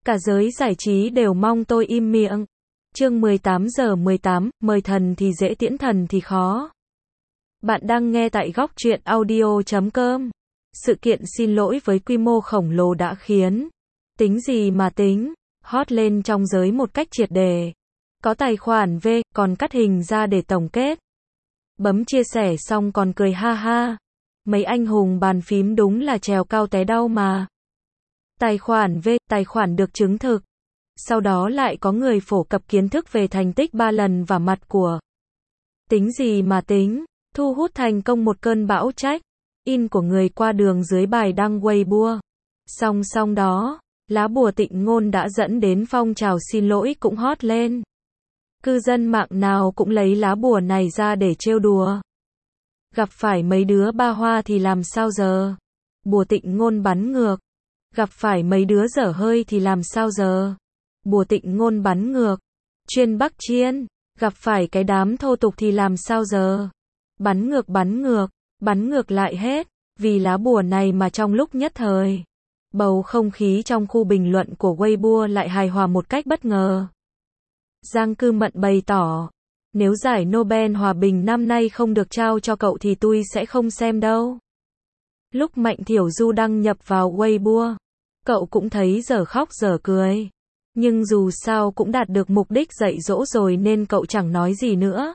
Cả giới giải trí đều mong tôi im miệng. Chương 18:18, mời thần thì dễ tiễn thần thì khó. Bạn đang nghe tại góc truyện audio.com. Sự kiện xin lỗi với quy mô khổng lồ đã khiến tính gì mà tính hot lên trong giới một cách triệt để. Có tài khoản V còn cắt hình ra để tổng kết. Bấm chia sẻ xong còn cười ha ha. Mấy anh hùng bàn phím đúng là trèo cao té đau mà. Tài khoản V, tài khoản được chứng thực. Sau đó lại có người phổ cập kiến thức về thành tích 3 lần và mặt của tính gì mà tính, thu hút thành công một cơn bão trách in của người qua đường dưới bài đăng Weibo. Song song đó, lá bùa tịnh ngôn đã dẫn đến phong trào xin lỗi cũng hot lên. Cư dân mạng nào cũng lấy lá bùa này ra để trêu đùa. Gặp phải mấy đứa ba hoa thì làm sao giờ? Bùa tịnh ngôn bắn ngược. Gặp phải mấy đứa dở hơi thì làm sao giờ? Bùa tịnh ngôn bắn ngược. Chuyên Bắc Chiên, gặp phải cái đám thô tục thì làm sao giờ? Bắn ngược bắn ngược lại hết, vì lá bùa này mà trong lúc nhất thời. Bầu không khí trong khu bình luận của Weibo lại hài hòa một cách bất ngờ. Giang Cư Mận bày tỏ, nếu giải Nobel Hòa bình năm nay không được trao cho cậu thì tôi sẽ không xem đâu. Lúc Mạnh Thiểu Du đăng nhập vào Weibo, cậu cũng thấy dở khóc dở cười. Nhưng dù sao cũng đạt được mục đích dạy dỗ rồi nên cậu chẳng nói gì nữa.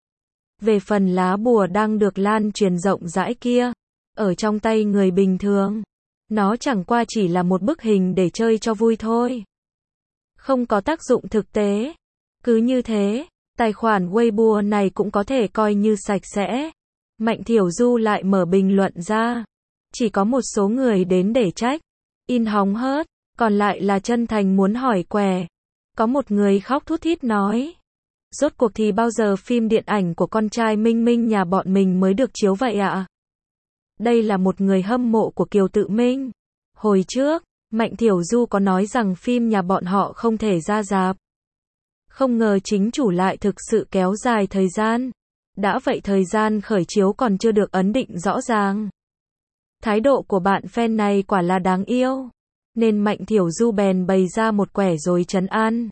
Về phần lá bùa đang được lan truyền rộng rãi kia, ở trong tay người bình thường, nó chẳng qua chỉ là một bức hình để chơi cho vui thôi. Không có tác dụng thực tế. Cứ như thế, tài khoản Weibo này cũng có thể coi như sạch sẽ. Mạnh Thiểu Du lại mở bình luận ra. Chỉ có một số người đến để trách, in hóng hớt, còn lại là chân thành muốn hỏi què. Có một người khóc thút thít nói, rốt cuộc thì bao giờ phim điện ảnh của con trai Minh Minh nhà bọn mình mới được chiếu vậy ạ? Đây là một người hâm mộ của Kiều Tự Minh. Hồi trước, Mạnh Thiểu Du có nói rằng phim nhà bọn họ không thể ra rạp. Không ngờ chính chủ lại thực sự kéo dài thời gian. Đã vậy thời gian khởi chiếu còn chưa được ấn định rõ ràng. Thái độ của bạn fan này quả là đáng yêu. Nên Mạnh Thiểu Du bèn bày ra một quẻ rồi trấn an.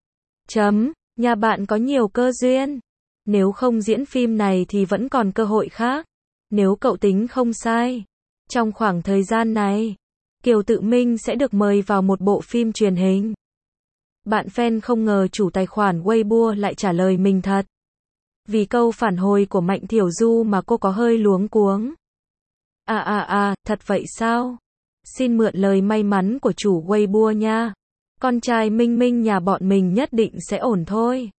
Nhà bạn có nhiều cơ duyên. Nếu không diễn phim này thì vẫn còn cơ hội khác. Nếu cậu tính không sai, trong khoảng thời gian này, Kiều Tự Minh sẽ được mời vào một bộ phim truyền hình. Bạn fan không ngờ chủ tài khoản Weibo lại trả lời mình thật. Vì câu phản hồi của Mạnh Thiểu Du mà cô có hơi luống cuống. Thật vậy sao? Xin mượn lời may mắn của chủ Weibo nha. Con trai Minh Minh nhà bọn mình nhất định sẽ ổn thôi.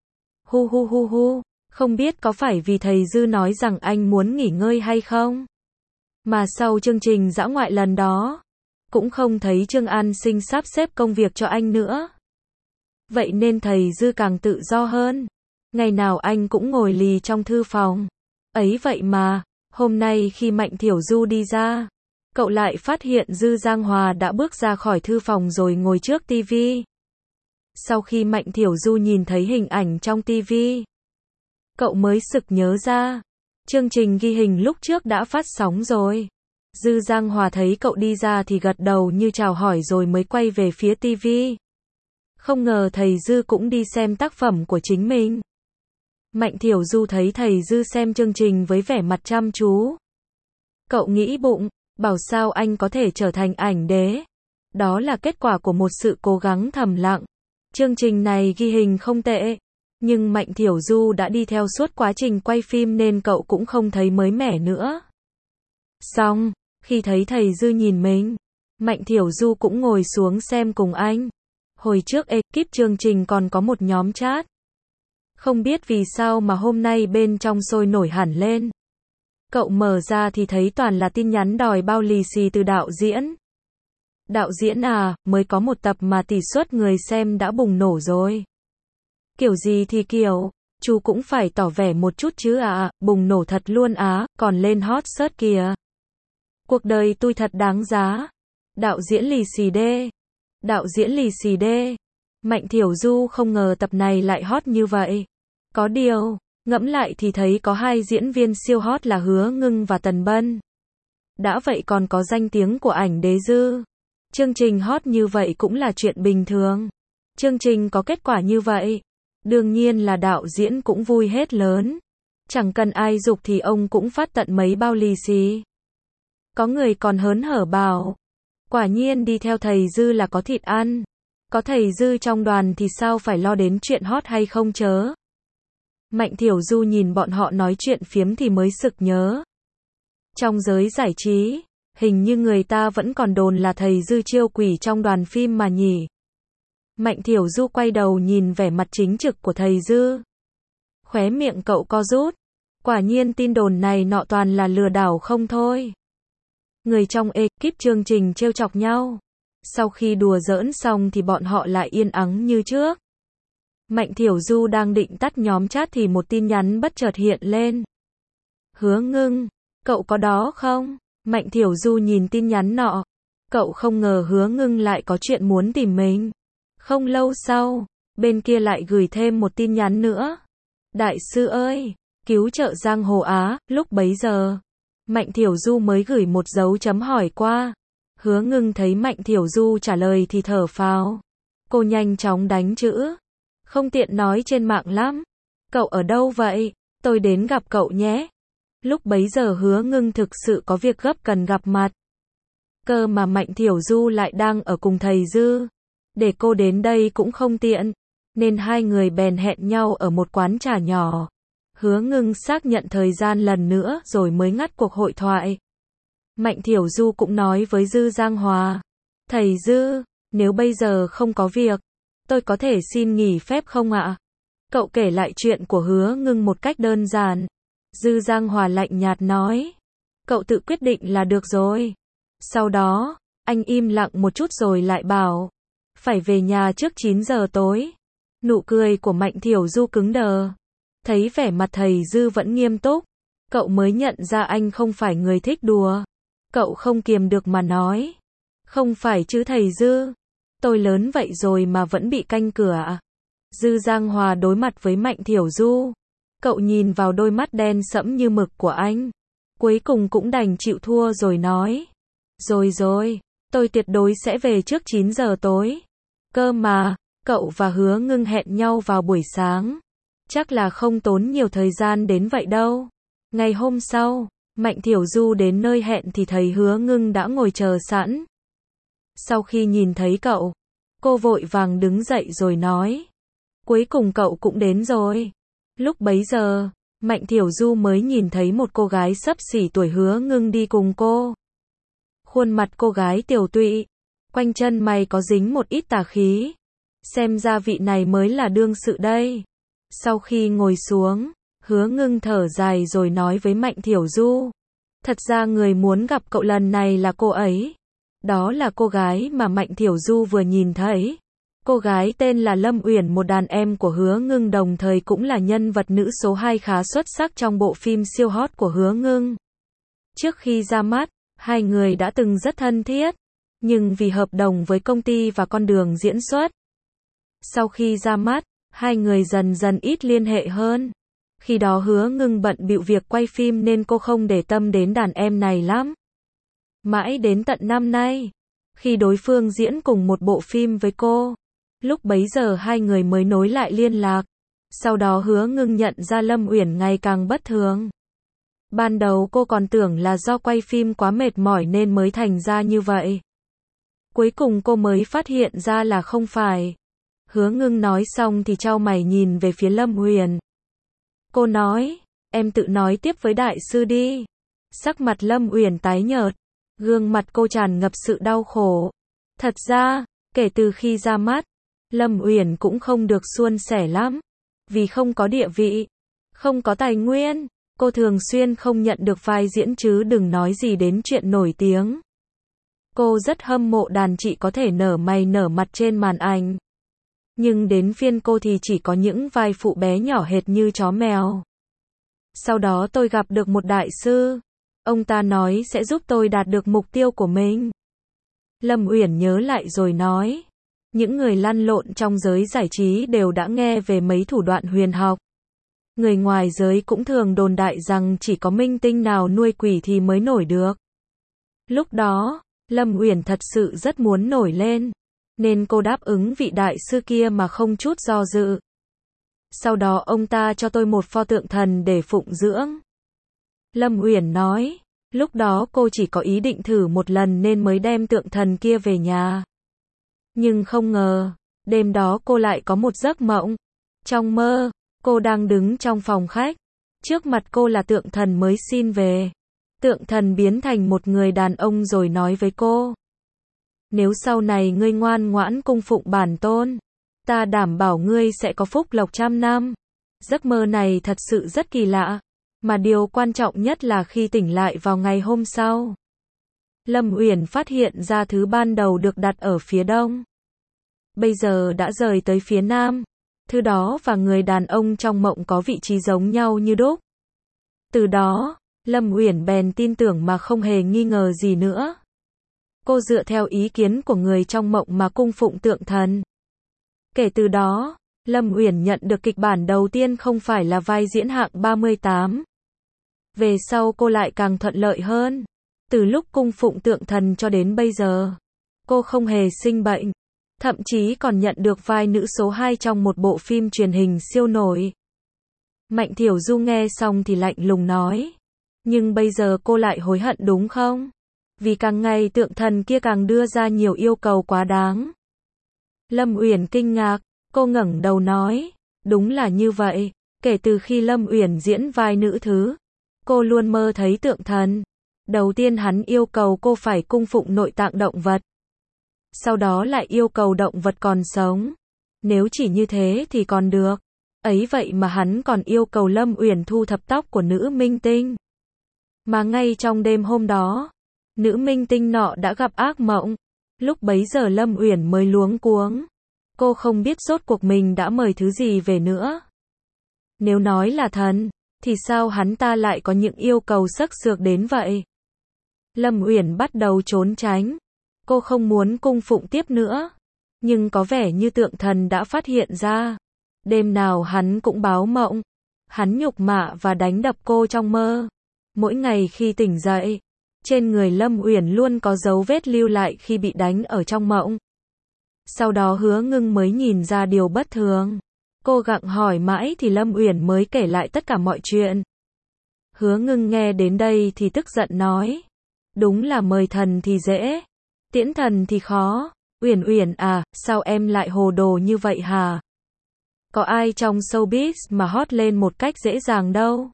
Hu, không biết có phải vì thầy Dư nói rằng anh muốn nghỉ ngơi hay không? Mà sau chương trình dã ngoại lần đó, cũng không thấy Trương An Sinh sắp xếp công việc cho anh nữa. Vậy nên thầy Dư càng tự do hơn. Ngày nào anh cũng ngồi lì trong thư phòng. Ấy vậy mà, hôm nay khi Mạnh Thiểu Du đi ra, cậu lại phát hiện Dư Giang Hòa đã bước ra khỏi thư phòng rồi ngồi trước tivi. Sau khi Mạnh Thiểu Du nhìn thấy hình ảnh trong tivi, cậu mới sực nhớ ra, chương trình ghi hình lúc trước đã phát sóng rồi. Dư Giang Hòa thấy cậu đi ra thì gật đầu như chào hỏi rồi mới quay về phía tivi. Không ngờ thầy Dư cũng đi xem tác phẩm của chính mình. Mạnh Thiểu Du thấy thầy Dư xem chương trình với vẻ mặt chăm chú. Cậu nghĩ bụng, bảo sao anh có thể trở thành ảnh đế. Đó là kết quả của một sự cố gắng thầm lặng. Chương trình này ghi hình không tệ. Nhưng Mạnh Thiểu Du đã đi theo suốt quá trình quay phim nên cậu cũng không thấy mới mẻ nữa. Xong, khi thấy thầy Dư nhìn mình, Mạnh Thiểu Du cũng ngồi xuống xem cùng anh. Hồi trước ekip chương trình còn có một nhóm chat. Không biết vì sao mà hôm nay bên trong sôi nổi hẳn lên. Cậu mở ra thì thấy toàn là tin nhắn đòi bao lì xì từ đạo diễn. Đạo diễn à, mới có một tập mà tỷ suất người xem đã bùng nổ rồi. Kiểu gì thì kiểu, chú cũng phải tỏ vẻ một chút chứ à, bùng nổ thật luôn á, còn lên hot search kìa. Cuộc đời tôi thật đáng giá. Đạo diễn lì xì đê. Đạo diễn lì xì đê. Mạnh Thiểu Du không ngờ tập này lại hot như vậy. Có điều, ngẫm lại thì thấy có hai diễn viên siêu hot là Hứa Ngưng và Tần Bân. Đã vậy còn có danh tiếng của ảnh đế Dư. Chương trình hot như vậy cũng là chuyện bình thường. Chương trình có kết quả như vậy, đương nhiên là đạo diễn cũng vui hết lớn. Chẳng cần ai giục thì ông cũng phát tận mấy bao lì xì. Có người còn hớn hở bảo, quả nhiên đi theo thầy Dư là có thịt ăn. Có thầy Dư trong đoàn thì sao phải lo đến chuyện hot hay không chớ. Mạnh Thiểu Du nhìn bọn họ nói chuyện phiếm thì mới sực nhớ. Trong giới giải trí, hình như người ta vẫn còn đồn là thầy Dư chiêu quỷ trong đoàn phim mà nhỉ. Mạnh Thiểu Du quay đầu nhìn vẻ mặt chính trực của thầy Dư. Khóe miệng cậu co rút. Quả nhiên tin đồn này nọ toàn là lừa đảo không thôi. Người trong ekip chương trình trêu chọc nhau. Sau khi đùa giỡn xong thì bọn họ lại yên ắng như trước. Mạnh Thiểu Du đang định tắt nhóm chat thì một tin nhắn bất chợt hiện lên. Hứa Ngưng, cậu có đó không? Mạnh Thiểu Du nhìn tin nhắn nọ. Cậu không ngờ Hứa Ngưng lại có chuyện muốn tìm mình. Không lâu sau, bên kia lại gửi thêm một tin nhắn nữa. Đại sư ơi, cứu trợ giang hồ Á, lúc bấy giờ. Mạnh Thiểu Du mới gửi một dấu chấm hỏi qua. Hứa Ngưng thấy Mạnh Thiểu Du trả lời thì thở phào. Cô nhanh chóng đánh chữ. Không tiện nói trên mạng lắm. Cậu ở đâu vậy? Tôi đến gặp cậu nhé. Lúc bấy giờ Hứa Ngưng thực sự có việc gấp cần gặp mặt. Cơ mà Mạnh Thiểu Du lại đang ở cùng thầy Dư. Để cô đến đây cũng không tiện. Nên hai người bèn hẹn nhau ở một quán trà nhỏ. Hứa Ngưng xác nhận thời gian lần nữa rồi mới ngắt cuộc hội thoại. Mạnh Thiểu Du cũng nói với Dư Giang Hòa. Thầy Dư, nếu bây giờ không có việc, tôi có thể xin nghỉ phép không ạ? Cậu kể lại chuyện của Hứa Ngưng một cách đơn giản. Dư Giang Hòa lạnh nhạt nói. Cậu tự quyết định là được rồi. Sau đó, anh im lặng một chút rồi lại bảo. Phải về nhà trước 9 giờ tối. Nụ cười của Mạnh Thiểu Du cứng đờ. Thấy vẻ mặt thầy Dư vẫn nghiêm túc. Cậu mới nhận ra anh không phải người thích đùa. Cậu không kiềm được mà nói. Không phải chứ thầy Dư. Tôi lớn vậy rồi mà vẫn bị canh cửa à? Dư Giang Hòa đối mặt với Mạnh Thiểu Du. Cậu nhìn vào đôi mắt đen sẫm như mực của anh. Cuối cùng cũng đành chịu thua rồi nói. Rồi, tôi tuyệt đối sẽ về trước 9 giờ tối. Cơ mà, cậu và Hứa Ngưng hẹn nhau vào buổi sáng. Chắc là không tốn nhiều thời gian đến vậy đâu. Ngày hôm sau, Mạnh Thiểu Du đến nơi hẹn thì thấy Hứa Ngưng đã ngồi chờ sẵn. Sau khi nhìn thấy cậu, cô vội vàng đứng dậy rồi nói. Cuối cùng cậu cũng đến rồi. Lúc bấy giờ, Mạnh Thiểu Du mới nhìn thấy một cô gái xấp xỉ tuổi Hứa Ngưng đi cùng cô. Khuôn mặt cô gái tiều tụy, quanh chân mày có dính một ít tà khí. Xem ra vị này mới là đương sự đây. Sau khi ngồi xuống, Hứa Ngưng thở dài rồi nói với Mạnh Thiểu Du. Thật ra người muốn gặp cậu lần này là cô ấy. Đó là cô gái mà Mạnh Thiểu Du vừa nhìn thấy. Cô gái tên là Lâm Uyển, một đàn em của Hứa Ngưng, đồng thời cũng là nhân vật nữ số 2 khá xuất sắc trong bộ phim siêu hot của Hứa Ngưng. Trước khi ra mắt, hai người đã từng rất thân thiết, nhưng vì hợp đồng với công ty và con đường diễn xuất. Sau khi ra mắt, hai người dần dần ít liên hệ hơn. Khi đó Hứa Ngưng bận bịu việc quay phim nên cô không để tâm đến đàn em này lắm. Mãi đến tận năm nay, khi đối phương diễn cùng một bộ phim với cô, lúc bấy giờ hai người mới nối lại liên lạc. Sau đó Hứa Ngưng nhận ra Lâm Uyển ngày càng bất thường. Ban đầu cô còn tưởng là do quay phim quá mệt mỏi nên mới thành ra như vậy. Cuối cùng cô mới phát hiện ra là không phải. Hứa Ngưng nói xong thì chau mày nhìn về phía Lâm Uyển. Cô nói, em tự nói tiếp với đại sư đi. Sắc mặt Lâm Uyển tái nhợt, gương mặt cô tràn ngập sự đau khổ. Thật ra, kể từ khi ra mắt, Lâm Uyển cũng không được suôn sẻ lắm. Vì không có địa vị, không có tài nguyên, cô thường xuyên không nhận được vai diễn chứ đừng nói gì đến chuyện nổi tiếng. Cô rất hâm mộ đàn chị có thể nở mày nở mặt trên màn ảnh. Nhưng đến phiên cô thì chỉ có những vai phụ bé nhỏ hệt như chó mèo. Sau đó tôi gặp được một đại sư. Ông ta nói sẽ giúp tôi đạt được mục tiêu của mình. Lâm Uyển nhớ lại rồi nói. Những người lăn lộn trong giới giải trí đều đã nghe về mấy thủ đoạn huyền học. Người ngoài giới cũng thường đồn đại rằng chỉ có minh tinh nào nuôi quỷ thì mới nổi được. Lúc đó, Lâm Uyển thật sự rất muốn nổi lên, nên cô đáp ứng vị đại sư kia mà không chút do dự. Sau đó ông ta cho tôi một pho tượng thần để phụng dưỡng. Lâm Uyển nói, lúc đó cô chỉ có ý định thử một lần nên mới đem tượng thần kia về nhà. Nhưng không ngờ, đêm đó cô lại có một giấc mộng. Trong mơ, cô đang đứng trong phòng khách. Trước mặt cô là tượng thần mới xin về. Tượng thần biến thành một người đàn ông rồi nói với cô. Nếu sau này ngươi ngoan ngoãn cung phụng bản tôn, ta đảm bảo ngươi sẽ có phúc lộc trăm năm. Giấc mơ này thật sự rất kỳ lạ. Mà điều quan trọng nhất là khi tỉnh lại vào ngày hôm sau, Lâm Uyển phát hiện ra thứ ban đầu được đặt ở phía đông, bây giờ đã rời tới phía nam. Thứ đó và người đàn ông trong mộng có vị trí giống nhau như đúc. Từ đó, Lâm Uyển bèn tin tưởng mà không hề nghi ngờ gì nữa. Cô dựa theo ý kiến của người trong mộng mà cung phụng tượng thần. Kể từ đó, Lâm Uyển nhận được kịch bản đầu tiên không phải là vai diễn hạng 38. Về sau cô lại càng thuận lợi hơn. Từ lúc cung phụng tượng thần cho đến bây giờ, cô không hề sinh bệnh. Thậm chí còn nhận được vai nữ số 2 trong một bộ phim truyền hình siêu nổi. Mạnh Thiểu Du nghe xong thì lạnh lùng nói. Nhưng bây giờ cô lại hối hận đúng không? Vì càng ngày tượng thần kia càng đưa ra nhiều yêu cầu quá đáng. Lâm Uyển kinh ngạc, cô ngẩng đầu nói. Đúng là như vậy, kể từ khi Lâm Uyển diễn vai nữ thứ, cô luôn mơ thấy tượng thần. Đầu tiên hắn yêu cầu cô phải cung phụng nội tạng động vật. Sau đó lại yêu cầu động vật còn sống. Nếu chỉ như thế thì còn được. Ấy vậy mà hắn còn yêu cầu Lâm Uyển thu thập tóc của nữ minh tinh. Mà ngay trong đêm hôm đó, nữ minh tinh nọ đã gặp ác mộng. Lúc bấy giờ Lâm Uyển mới luống cuống. Cô không biết rốt cuộc mình đã mời thứ gì về nữa. Nếu nói là thần, thì sao hắn ta lại có những yêu cầu sắc sược đến vậy? Lâm Uyển bắt đầu trốn tránh. Cô không muốn cung phụng tiếp nữa. Nhưng có vẻ như tượng thần đã phát hiện ra. Đêm nào hắn cũng báo mộng. Hắn nhục mạ và đánh đập cô trong mơ. Mỗi ngày khi tỉnh dậy, trên người Lâm Uyển luôn có dấu vết lưu lại khi bị đánh ở trong mộng. Sau đó Hứa Ngưng mới nhìn ra điều bất thường. Cô gặng hỏi mãi thì Lâm Uyển mới kể lại tất cả mọi chuyện. Hứa Ngưng nghe đến đây thì tức giận nói. Đúng là mời thần thì dễ, tiễn thần thì khó. Uyển Uyển à, sao em lại hồ đồ như vậy hả? Có ai trong showbiz mà hot lên một cách dễ dàng đâu.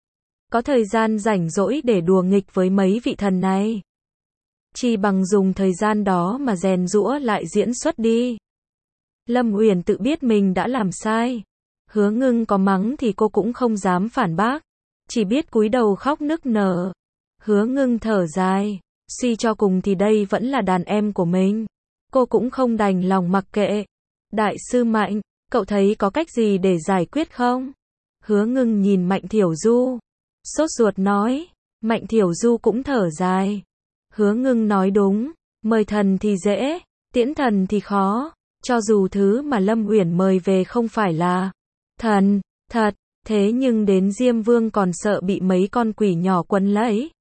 Có thời gian rảnh rỗi để đùa nghịch với mấy vị thần này. Chỉ bằng dùng thời gian đó mà rèn giũa lại diễn xuất đi. Lâm Uyển tự biết mình đã làm sai. Hứa Ngưng có mắng thì cô cũng không dám phản bác. Chỉ biết cúi đầu khóc nức nở. Hứa Ngưng thở dài. Suy cho cùng thì đây vẫn là đàn em của mình. Cô cũng không đành lòng mặc kệ. Đại sư Mạnh, cậu thấy có cách gì để giải quyết không? Hứa Ngưng nhìn Mạnh Thiểu Du. Sốt ruột nói. Mạnh Thiểu Du cũng thở dài. Hứa Ngưng nói đúng. Mời thần thì dễ, tiễn thần thì khó. Cho dù thứ mà Lâm Uyển mời về không phải là thần thật, thế nhưng đến Diêm Vương còn sợ bị mấy con quỷ nhỏ quấn lấy.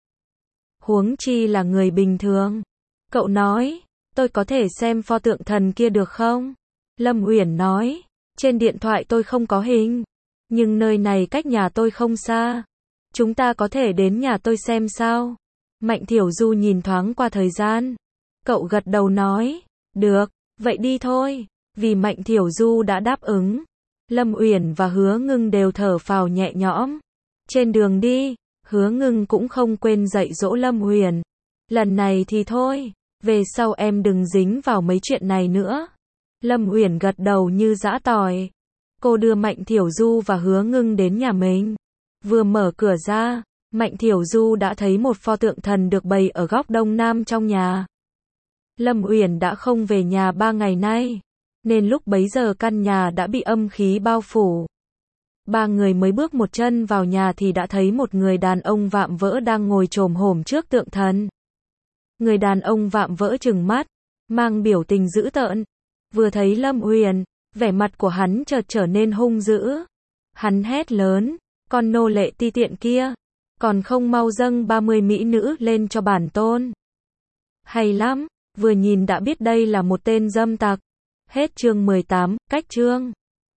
Huống chi là người bình thường. Cậu nói, tôi có thể xem pho tượng thần kia được không? Lâm Uyển nói, trên điện thoại tôi không có hình, nhưng nơi này cách nhà tôi không xa. Chúng ta có thể đến nhà tôi xem sao? Mạnh Thiểu Du nhìn thoáng qua thời gian. Cậu gật đầu nói, được, vậy đi thôi. Vì Mạnh Thiểu Du đã đáp ứng, Lâm Uyển và Hứa Ngưng đều thở phào nhẹ nhõm. Trên đường đi, Hứa Ngưng cũng không quên dạy dỗ Lâm Uyển. Lần này thì thôi, về sau em đừng dính vào mấy chuyện này nữa. Lâm Uyển gật đầu như giã tỏi. Cô đưa Mạnh Thiểu Du và Hứa Ngưng đến nhà mình. Vừa mở cửa ra, Mạnh Thiểu Du đã thấy một pho tượng thần được bày ở góc đông nam trong nhà. Lâm Uyển đã không về nhà 3 ngày nay, nên lúc bấy giờ căn nhà đã bị âm khí bao phủ. Ba người mới bước một chân vào nhà thì đã thấy một người đàn ông vạm vỡ đang ngồi chồm hổm trước tượng thần. Người đàn ông vạm vỡ trừng mắt, mang biểu tình dữ tợn. Vừa thấy Lâm Uyển, vẻ mặt của hắn chợt trở nên hung dữ. Hắn hét lớn, con nô lệ ti tiện kia, còn không mau dâng 30 mỹ nữ lên cho bản tôn. Hay lắm, vừa nhìn đã biết đây là một tên dâm tặc. Hết chương 18, cách chương.